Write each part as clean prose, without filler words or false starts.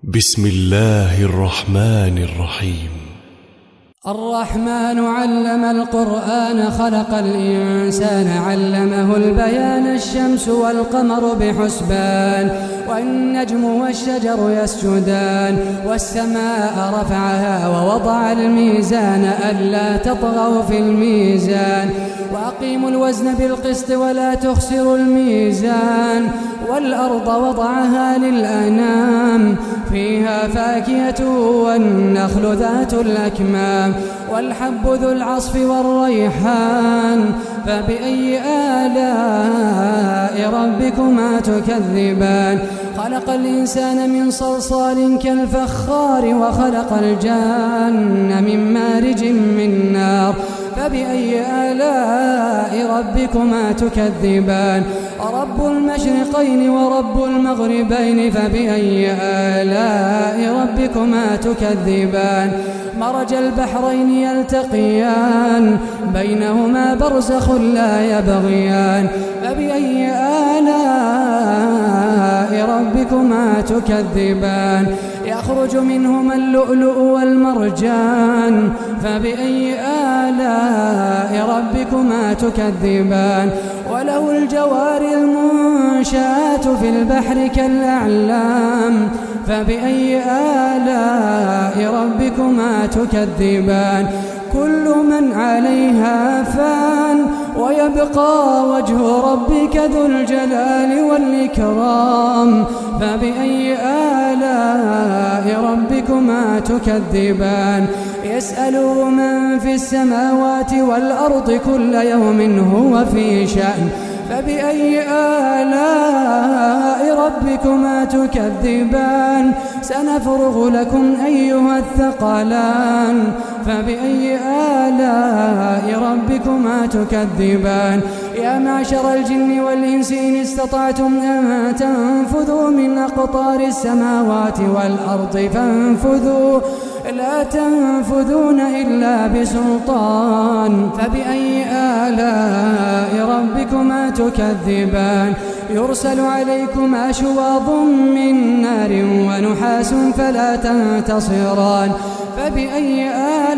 بسم الله الرحمن الرحيم. الرحمن علم القرآن خلق الإنسان علمه البيان الشمس والقمر بحسبان والنجم والشجر يسجدان والسماء رفعها ووضع الميزان ألا تطغوا في الميزان وأقيموا الوزن بالقسط ولا تخسروا الميزان والأرض وضعها للأنام فيها فاكهة والنخل ذات الأكمام والحب ذو العصف والريحان فبأي آلاء ربكما تكذبان خلق الإنسان من صلصال كالفخار وخلق الجان من مارج من نار فبأي آلاء ربكما تكذبان رب المشرقين ورب المغربين فبأي آلاء ربكما تكذبان مرج البحرين يلتقيان بينهما برزخ لا يبغيان فبأي آلاء ربكما تكذبان يخرج منهما اللؤلؤ والمرجان فبأي آلاء ربكما تكذبان وله الجوار المنشآت في البحر كالأعلام فبأي آلاء ربكما تكذبان كل من عليها فان ويبقى وجه ربك ذو الجلال والإكرام فبأي آلاء ربكما تكذبان يسأله من في السماوات والأرض كل يوم هو في شأن فبأي آلاء ربكما تكذبان سنفرغ لكم أيها الثقلان فبأي آلاء ربكما تكذبان يا معشر الجن والإنس إن استطعتم أن تنفذوا من أقطار السماوات والأرض فانفذوا لا تنفذون إلا بسلطان فبأي آلاء ربكما تكذبان يرسل عليكما شواظ من نار ونحاس فلا تنتصران فبأي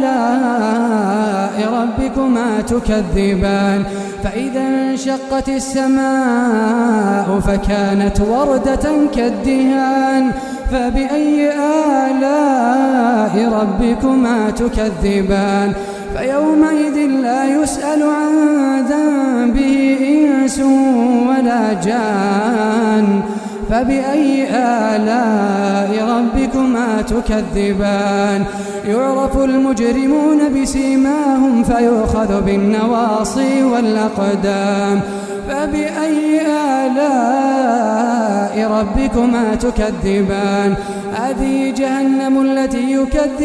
آلاء ربكما تكذبان فإذا انشقت السماء فكانت وردة كالدهان فبأي آلاء ربكما تكذبان فيومئذ لا يسأل عن ذنبه إنس ولا جان فبأي آلاء ربكما تكذبان يعرف المجرمون بسيماهم فيؤخذ بالنواصي والأقدام فبأي آلاء ربكما تكذبان هذه جهنم التي يكذب